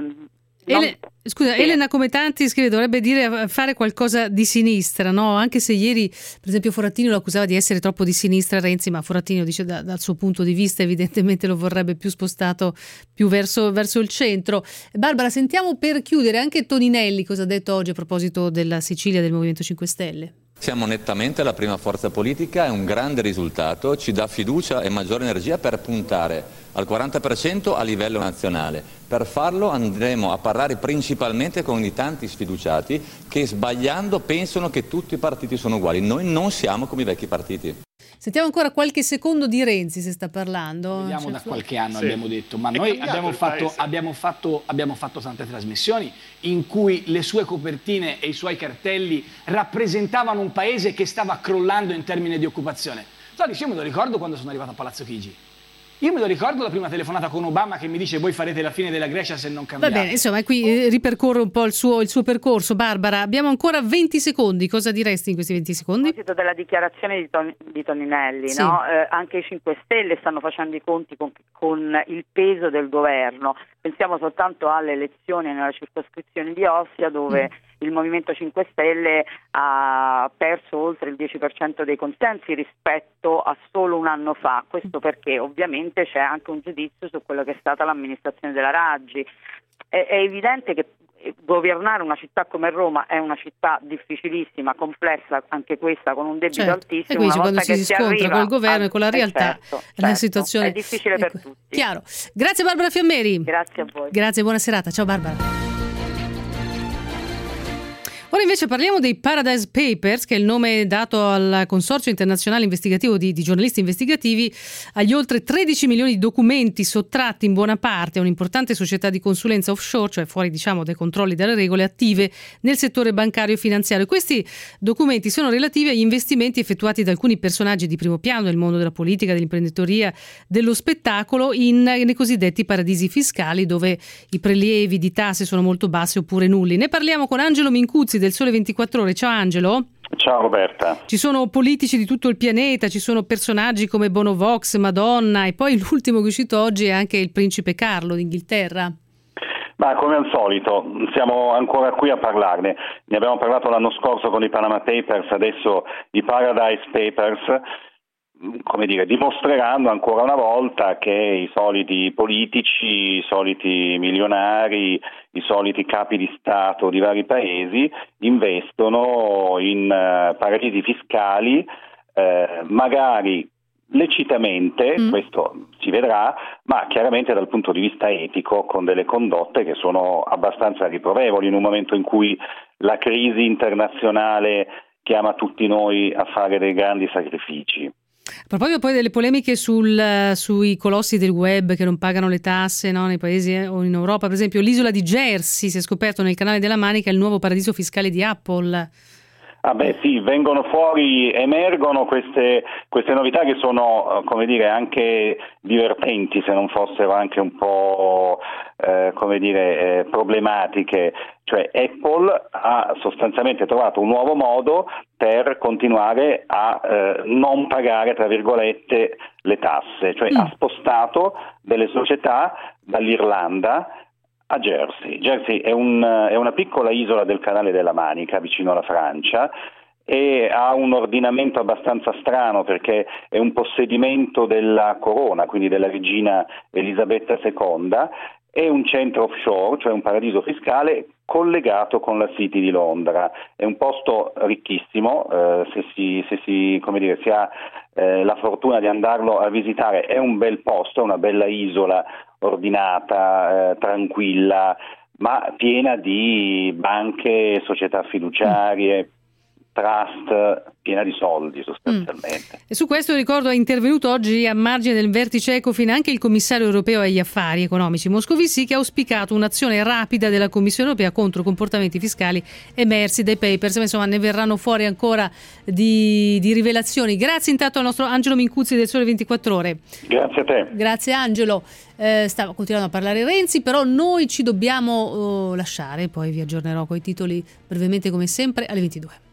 Elena come tanti scrive dovrebbe dire fare qualcosa di sinistra, no? Anche se ieri per esempio Forattini lo accusava di essere troppo di sinistra Renzi, ma Forattini dice dal suo punto di vista evidentemente lo vorrebbe più spostato più verso il centro. Barbara, sentiamo per chiudere anche Toninelli cosa ha detto oggi a proposito della Sicilia del Movimento 5 Stelle. Siamo nettamente la prima forza politica, è un grande risultato, ci dà fiducia e maggiore energia per puntare al 40% a livello nazionale. Per farlo andremo a parlare principalmente con i tanti sfiduciati che sbagliando pensano che tutti i partiti sono uguali. Noi non siamo come i vecchi partiti. Sentiamo ancora qualche secondo di Renzi, se sta parlando. Vediamo da qualche anno, abbiamo detto, ma noi abbiamo fatto tante trasmissioni in cui le sue copertine e i suoi cartelli rappresentavano un paese che stava crollando in termini di occupazione. Io me lo ricordo quando sono arrivato a Palazzo Chigi. Io me lo ricordo la prima telefonata con Obama che mi dice: voi farete la fine della Grecia se non cambiate. Va bene, insomma, qui ripercorro un po' il suo percorso. Barbara, abbiamo ancora 20 secondi. Cosa diresti in questi 20 secondi? A proposito della dichiarazione di Toninelli, sì. No? Anche i 5 Stelle stanno facendo i conti con il peso del governo. Pensiamo soltanto alle elezioni nella circoscrizione di Ostia, dove il Movimento 5 Stelle ha perso oltre il 10% dei consensi rispetto a solo un anno fa. Questo perché ovviamente c'è anche un giudizio su quello che è stata l'amministrazione della Raggi. È evidente che governare una città come Roma è una città difficilissima, complessa, anche questa con un debito altissimo. E quindi una quando volta si scontra col governo e con la realtà, certo, la situazione è difficile per tutti. Chiaro. Grazie Barbara Fiammeri. Grazie a voi. Grazie, buona serata. Ciao Barbara. Ora invece parliamo dei Paradise Papers, che è il nome dato al Consorzio Internazionale Investigativo di giornalisti investigativi, agli oltre 13 milioni di documenti sottratti in buona parte a un'importante società di consulenza offshore, cioè fuori dai controlli e dalle regole, attive nel settore bancario e finanziario. Questi documenti sono relativi agli investimenti effettuati da alcuni personaggi di primo piano del mondo della politica, dell'imprenditoria, dello spettacolo nei cosiddetti paradisi fiscali, dove i prelievi di tasse sono molto bassi oppure nulli. Ne parliamo con Angelo Mincuzzi del Sole 24 Ore. Ciao Angelo. Ciao Roberta. Ci sono politici di tutto il pianeta, ci sono personaggi come Bono Vox, Madonna, e poi l'ultimo che è uscito oggi è anche il principe Carlo d'Inghilterra. Ma come al solito siamo ancora qui a parlarne. Ne abbiamo parlato l'anno scorso con i Panama Papers, adesso i Paradise Papers. Come dire, dimostreranno ancora una volta che i soliti politici, i soliti milionari, i soliti capi di Stato di vari paesi investono in paradisi fiscali, magari lecitamente, questo si vedrà, ma chiaramente dal punto di vista etico, con delle condotte che sono abbastanza riprovevoli in un momento in cui la crisi internazionale chiama tutti noi a fare dei grandi sacrifici. A proposito poi delle polemiche sui colossi del web che non pagano le tasse, no, nei paesi o in Europa, per esempio l'isola di Jersey, si è scoperto nel Canale della Manica il nuovo paradiso fiscale di Apple. Ah beh sì, vengono fuori, emergono queste novità che sono, come dire, anche divertenti, se non fossero anche un po' problematiche. Cioè Apple ha sostanzialmente trovato un nuovo modo per continuare a non pagare, tra virgolette, le tasse, cioè ha spostato delle società dall'Irlanda a Jersey. Jersey è una piccola isola del Canale della Manica, vicino alla Francia, e ha un ordinamento abbastanza strano perché è un possedimento della corona, quindi della regina Elisabetta II, è un centro offshore, cioè un paradiso fiscale collegato con la City di Londra. È un posto ricchissimo, se si ha la fortuna di andarlo a visitare, è un bel posto, è una bella isola ordinata, tranquilla, ma piena di banche, società fiduciarie, trust, piena di soldi sostanzialmente. E su questo, ricordo, è intervenuto oggi a margine del vertice Ecofin anche il commissario europeo agli affari economici Moscovici, che ha auspicato un'azione rapida della Commissione europea contro comportamenti fiscali emersi dai papers. Insomma, ne verranno fuori ancora di rivelazioni. Grazie intanto al nostro Angelo Mincuzzi del Sole 24 Ore. Grazie a te. Grazie Angelo. Stavo continuando a parlare Renzi, però noi ci dobbiamo lasciare, poi vi aggiornerò con i titoli brevemente come sempre alle 22.